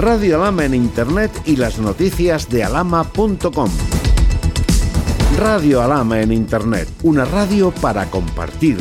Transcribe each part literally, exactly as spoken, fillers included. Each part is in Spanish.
Radio Alhama en Internet y las noticias de alhama punto com. Radio Alhama en Internet, una radio para compartir.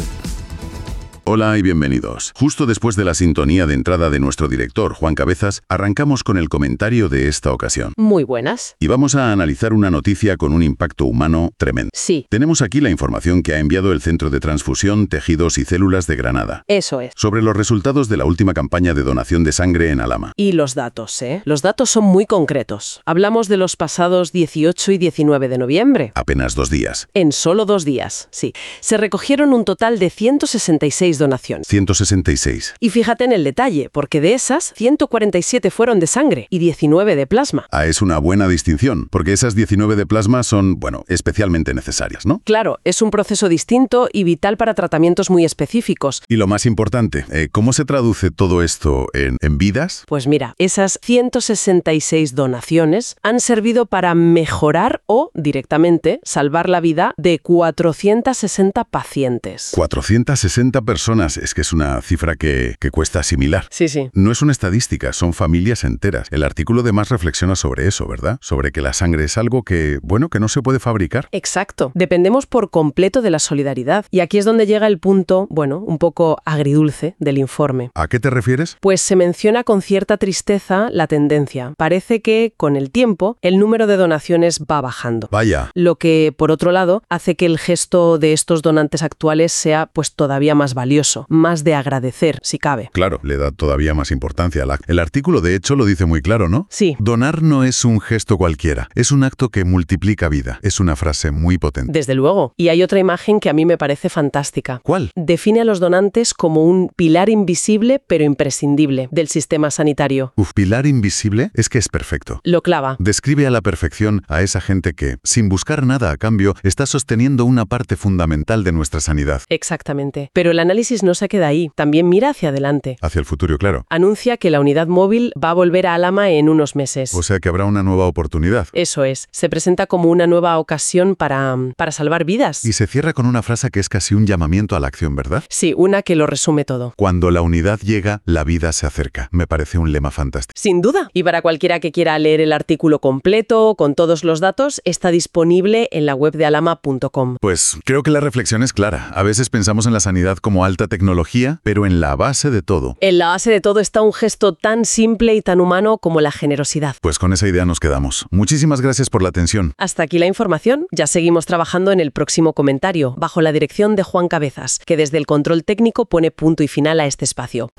Hola y bienvenidos. Justo después de la sintonía de entrada de nuestro director, Juan Cabezas, arrancamos con el comentario de esta ocasión. Muy buenas. Y vamos a analizar una noticia con un impacto humano tremendo. Sí. Tenemos aquí la información que ha enviado el Centro de Transfusión, Tejidos y Células de Granada. Eso es. Sobre los resultados de la última campaña de donación de sangre en Alhama. Y los datos, ¿eh? Los datos son muy concretos. Hablamos de los pasados dieciocho y diecinueve de noviembre. Apenas dos días. En solo dos días, sí. Se recogieron un total de ciento sesenta y seis donaciones. ciento sesenta y seis. Y fíjate en el detalle, porque de esas, ciento cuarenta y siete fueron de sangre y diecinueve de plasma. Ah, es una buena distinción, porque esas diecinueve de plasma son, bueno, especialmente necesarias, ¿no? Claro, es un proceso distinto y vital para tratamientos muy específicos. Y lo más importante, eh, ¿cómo se traduce todo esto en, en vidas? Pues mira, esas ciento sesenta y seis donaciones han servido para mejorar o, directamente, salvar la vida de cuatrocientos sesenta pacientes. cuatrocientas sesenta personas, es que es una cifra que, que cuesta asimilar. Sí, sí. No es una estadística, son familias enteras. El artículo de Más reflexiona sobre eso, ¿verdad? Sobre que la sangre es algo que, bueno, que no se puede fabricar. Exacto. Dependemos por completo de la solidaridad. Y aquí es donde llega el punto, bueno, un poco agridulce del informe. ¿A qué te refieres? Pues se menciona con cierta tristeza la tendencia. Parece que, con el tiempo, el número de donaciones va bajando. Vaya. Lo que, por otro lado, hace que el gesto de estos donantes actuales sea, pues, todavía más valioso, más de agradecer, si cabe. Claro, le da todavía más importancia al acto. El artículo, de hecho, lo dice muy claro, ¿no? Sí. Donar no es un gesto cualquiera, es un acto que multiplica vida. Es una frase muy potente. Desde luego. Y hay otra imagen que a mí me parece fantástica. ¿Cuál? Define a los donantes como un pilar invisible pero imprescindible del sistema sanitario. Uf, pilar invisible es que es perfecto. Lo clava. Describe a la perfección a esa gente que, sin buscar nada a cambio, está sosteniendo una parte fundamental de nuestra sanidad. Exactamente. Pero el análisis no se queda ahí. También mira hacia adelante. Hacia el futuro, claro. Anuncia que la unidad móvil va a volver a Alhama en unos meses. O sea que habrá una nueva oportunidad. Eso es. Se presenta como una nueva ocasión para, para salvar vidas. Y se cierra con una frase que es casi un llamamiento a la acción, ¿verdad? Sí, una que lo resume todo. Cuando la unidad llega, la vida se acerca. Me parece un lema fantástico. Sin duda. Y para cualquiera que quiera leer el artículo completo, con todos los datos, está disponible en la web de alhama punto com. Pues creo que la reflexión es clara. A veces pensamos en la sanidad como alta tecnología, pero en la base de todo. En la base de todo está un gesto tan simple y tan humano como la generosidad. Pues con esa idea nos quedamos. Muchísimas gracias por la atención. Hasta aquí la información. Ya seguimos trabajando en el próximo comentario, bajo la dirección de Juan Cabezas, que desde el control técnico pone punto y final a este espacio.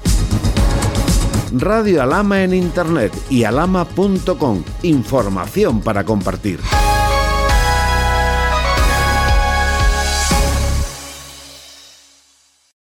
Radio Alhama en Internet y alhama punto com. Información para compartir.